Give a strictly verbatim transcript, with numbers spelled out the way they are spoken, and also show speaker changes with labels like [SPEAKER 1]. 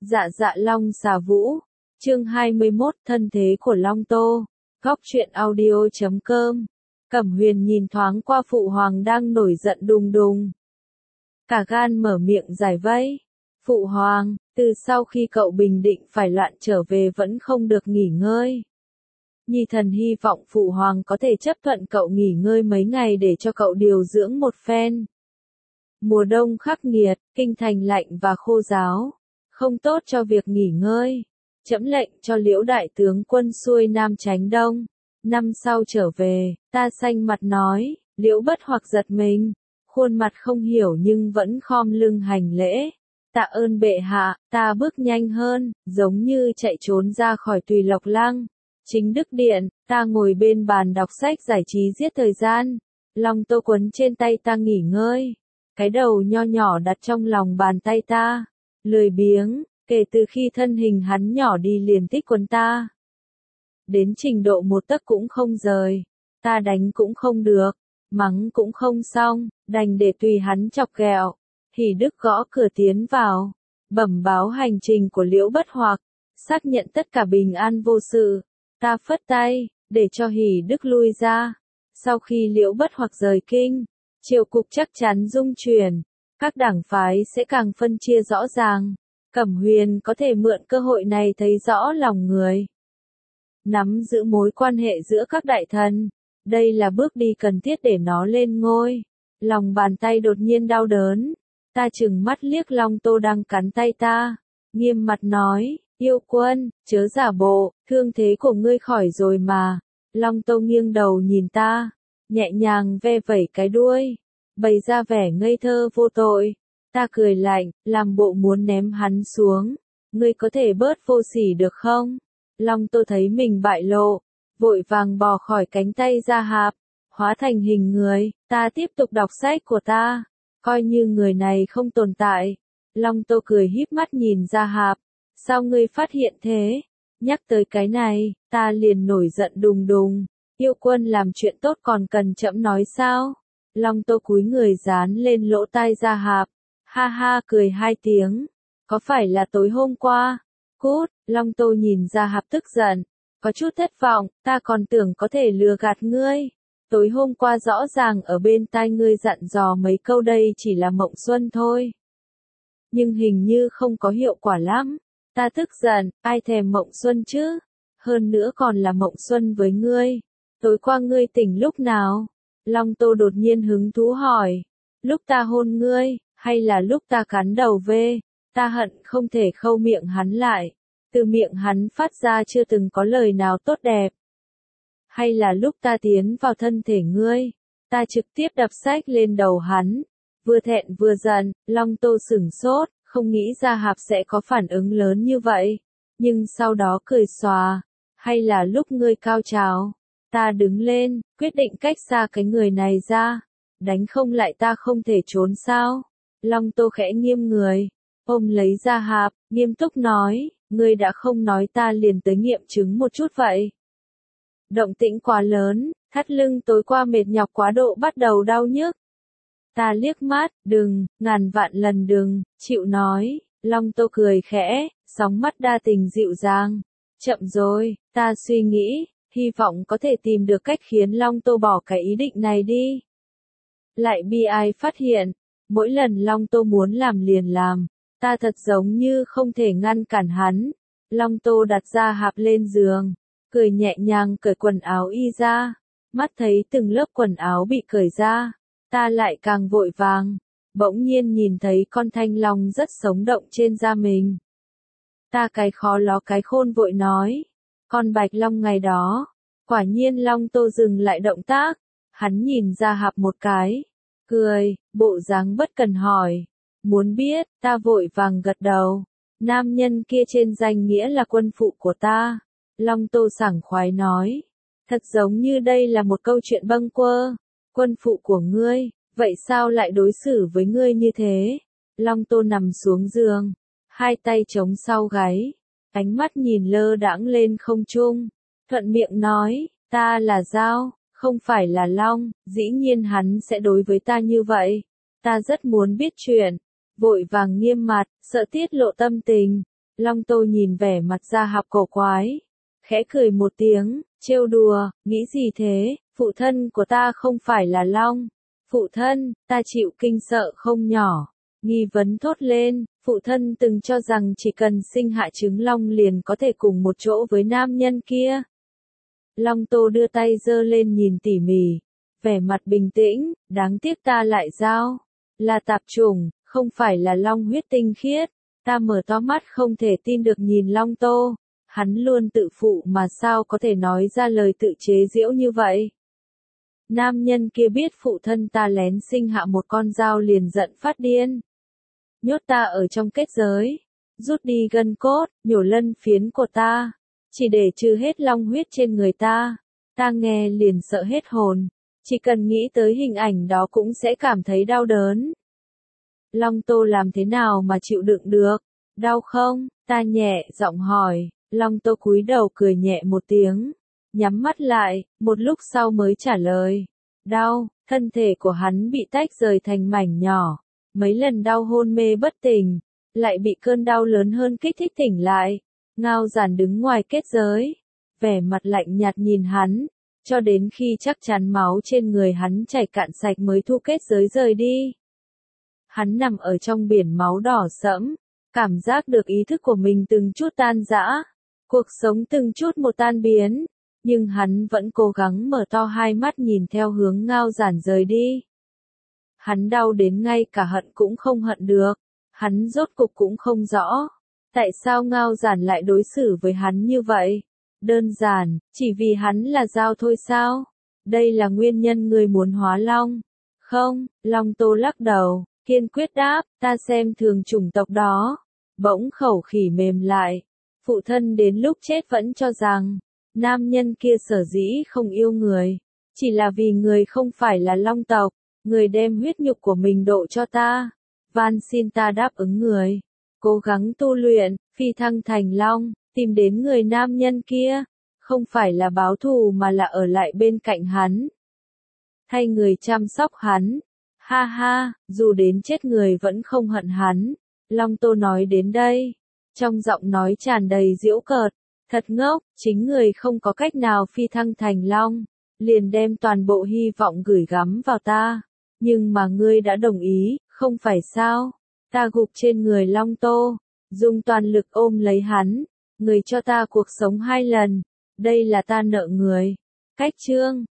[SPEAKER 1] Dạ dạ Long xà vũ. Chương hai mươi mốt Thân thế của Long Tô. Góc truyện audio chấm com. Cẩm Huyền nhìn thoáng qua phụ hoàng đang nổi giận đùng đùng. Cả gan mở miệng giải vây. Phụ hoàng, từ sau khi cậu bình định phải loạn trở về vẫn không được nghỉ ngơi. Nhi thần hy vọng phụ hoàng có thể chấp thuận cậu nghỉ ngơi mấy ngày để cho cậu điều dưỡng một phen. Mùa đông khắc nghiệt, kinh thành lạnh và khô ráo, không tốt cho việc nghỉ ngơi. Trẫm lệnh cho Liễu đại tướng quân xuôi nam tránh đông. Năm sau trở về, ta xanh mặt nói. Liễu Bất Hoặc giật mình, khuôn mặt không hiểu nhưng vẫn khom lưng hành lễ. Tạ ơn bệ hạ. Ta bước nhanh hơn, giống như chạy trốn ra khỏi Tùy Lộc Lăng. Chính Đức Điện, ta ngồi bên bàn đọc sách giải trí giết thời gian. Long Tô quấn trên tay ta nghỉ ngơi. Cái đầu nho nhỏ đặt trong lòng bàn tay ta. Lười biếng, kể từ khi thân hình hắn nhỏ đi liền thích quấn ta. Đến trình độ một tấc cũng không rời. Ta đánh cũng không được, mắng cũng không xong, đành để tùy hắn chọc ghẹo. Hỉ Đức gõ cửa tiến vào, bẩm báo hành trình của Liễu Bất Hoặc, xác nhận tất cả bình an vô sự. Ta phất tay, để cho Hỉ Đức lui ra. Sau khi Liễu Bất Hoặc rời kinh, triều cục chắc chắn dung chuyển, các đảng phái sẽ càng phân chia rõ ràng. Cẩm Huyền có thể mượn cơ hội này thấy rõ lòng người, nắm giữ mối quan hệ giữa các đại thần. Đây là bước đi cần thiết để nó lên ngôi. Lòng bàn tay đột nhiên đau đớn. Ta chừng mắt liếc Long Tô đang cắn tay ta, nghiêm mặt nói, yêu quân, chớ giả bộ, thương thế của ngươi khỏi rồi mà. Long Tô nghiêng đầu nhìn ta, nhẹ nhàng ve vẩy cái đuôi, bày ra vẻ ngây thơ vô tội. Ta cười lạnh, làm bộ muốn ném hắn xuống. Ngươi có thể bớt vô sỉ được không? Long Tô thấy mình bại lộ, vội vàng bò khỏi cánh tay Gia Hạp, hóa thành hình người. Ta tiếp tục đọc sách của ta, coi như người này không tồn tại. Long Tô cười híp mắt nhìn Gia Hạp, sao ngươi phát hiện thế? Nhắc tới cái này, ta liền nổi giận đùng đùng. Yêu quân làm chuyện tốt còn cần trẫm nói sao? Long Tô cúi người dán lên lỗ tai Gia Hạp, ha ha cười hai tiếng. Có phải là tối hôm qua? Cút. Long Tô nhìn Gia Hạp tức giận, có chút thất vọng. Ta còn tưởng có thể lừa gạt ngươi. Tối hôm qua rõ ràng ở bên tai ngươi dặn dò mấy câu đây chỉ là mộng xuân thôi. Nhưng hình như không có hiệu quả lắm. Ta tức giận, ai thèm mộng xuân chứ? Hơn nữa còn là mộng xuân với ngươi. Tối qua ngươi tỉnh lúc nào? Long Tô đột nhiên hứng thú hỏi. Lúc ta hôn ngươi, hay là lúc ta cắn đầu vê? Ta hận không thể khâu miệng hắn lại. Từ miệng hắn phát ra chưa từng có lời nào tốt đẹp. Hay là lúc ta tiến vào thân thể ngươi, ta trực tiếp đập sách lên đầu hắn. Vừa thẹn vừa giận, Long Tô sửng sốt, không nghĩ Gia Hạp sẽ có phản ứng lớn như vậy. Nhưng sau đó cười xòa. Hay là lúc ngươi cao trào, ta đứng lên, quyết định cách xa cái người này ra. Đánh không lại ta không thể trốn sao? Long Tô khẽ nghiêm người, ôm lấy Gia Hạp, nghiêm túc nói, ngươi đã không nói ta liền tới nghiệm chứng một chút vậy. Động tĩnh quá lớn, thắt lưng tối qua mệt nhọc quá độ bắt đầu đau nhức. Ta liếc mắt, đừng, ngàn vạn lần đừng, chịu nói. Long Tô cười khẽ, sóng mắt đa tình dịu dàng. Chậm rồi, ta suy nghĩ, hy vọng có thể tìm được cách khiến Long Tô bỏ cái ý định này đi. Lại bi ai phát hiện, mỗi lần Long Tô muốn làm liền làm, ta thật giống như không thể ngăn cản hắn. Long Tô đặt Gia Hạp lên giường, cười nhẹ nhàng cởi quần áo y ra. Mắt thấy từng lớp quần áo bị cởi ra, ta lại càng vội vàng. Bỗng nhiên nhìn thấy con thanh long rất sống động trên da mình. Ta cái khó ló cái khôn vội nói, con bạch long ngày đó. Quả nhiên Long Tô dừng lại động tác, hắn nhìn Gia Hạp một cái, cười, bộ dáng bất cần hỏi. Muốn biết, ta vội vàng gật đầu. Nam nhân kia trên danh nghĩa là quân phụ của ta. Long Tô sảng khoái nói, thật giống như đây là một câu chuyện bâng quơ. Quân phụ của ngươi, vậy sao lại đối xử với ngươi như thế? Long Tô nằm xuống giường, hai tay chống sau gáy, ánh mắt nhìn lơ đãng lên không trung, thuận miệng nói, ta là dao, không phải là long, dĩ nhiên hắn sẽ đối với ta như vậy. Ta rất muốn biết chuyện, vội vàng nghiêm mặt, sợ tiết lộ tâm tình. Long Tô nhìn vẻ mặt Gia Hạp cổ quái, khẽ cười một tiếng, trêu đùa, nghĩ gì thế, phụ thân của ta không phải là Long. Phụ thân, ta chịu kinh sợ không nhỏ. Nghi vấn thốt lên, phụ thân từng cho rằng chỉ cần sinh hạ trứng long liền có thể cùng một chỗ với nam nhân kia. Long Tô đưa tay giơ lên nhìn tỉ mỉ, vẻ mặt bình tĩnh, đáng tiếc ta lại giao, là tạp chủng, không phải là long huyết tinh khiết. Ta mở to mắt không thể tin được nhìn Long Tô, hắn luôn tự phụ mà sao có thể nói ra lời tự chế giễu như vậy. Nam nhân kia biết phụ thân ta lén sinh hạ một con dao liền giận phát điên. Nhốt ta ở trong kết giới, rút đi gân cốt, nhổ lân phiến của ta, chỉ để trừ hết long huyết trên người ta. Ta nghe liền sợ hết hồn, chỉ cần nghĩ tới hình ảnh đó cũng sẽ cảm thấy đau đớn. Long Tô làm thế nào mà chịu đựng được? Đau không? Ta nhẹ giọng hỏi. Long Tô cúi đầu cười nhẹ một tiếng, nhắm mắt lại, một lúc sau mới trả lời. Đau, thân thể của hắn bị tách rời thành mảnh nhỏ, mấy lần đau hôn mê bất tỉnh, lại bị cơn đau lớn hơn kích thích tỉnh lại. Ngao Giản đứng ngoài kết giới, vẻ mặt lạnh nhạt nhìn hắn, cho đến khi chắc chắn máu trên người hắn chảy cạn sạch mới thu kết giới rời đi. Hắn nằm ở trong biển máu đỏ sẫm, cảm giác được ý thức của mình từng chút tan rã, cuộc sống từng chút một tan biến, nhưng hắn vẫn cố gắng mở to hai mắt nhìn theo hướng Ngao Giản rời đi. Hắn đau đến ngay cả hận cũng không hận được, hắn rốt cục cũng không rõ, tại sao Ngao Giản lại đối xử với hắn như vậy. Đơn giản, chỉ vì hắn là dao thôi sao? Đây là nguyên nhân người muốn hóa long. Không, Long Tô lắc đầu, kiên quyết đáp, ta xem thường chủng tộc đó. Bỗng khẩu khỉ mềm lại, phụ thân đến lúc chết vẫn cho rằng, nam nhân kia sở dĩ không yêu người, chỉ là vì người không phải là long tộc, người đem huyết nhục của mình độ cho ta, van xin ta đáp ứng người, cố gắng tu luyện, phi thăng thành long, tìm đến người nam nhân kia, không phải là báo thù mà là ở lại bên cạnh hắn, thay người chăm sóc hắn. Ha ha, dù đến chết người vẫn không hận hắn. Long Tô nói đến đây, trong giọng nói tràn đầy giễu cợt, thật ngốc, chính người không có cách nào phi thăng thành long, liền đem toàn bộ hy vọng gửi gắm vào ta, nhưng mà ngươi đã đồng ý, không phải sao? Ta gục trên người Long Tô, dùng toàn lực ôm lấy hắn, người cho ta cuộc sống hai lần, đây là ta nợ người. Cách chương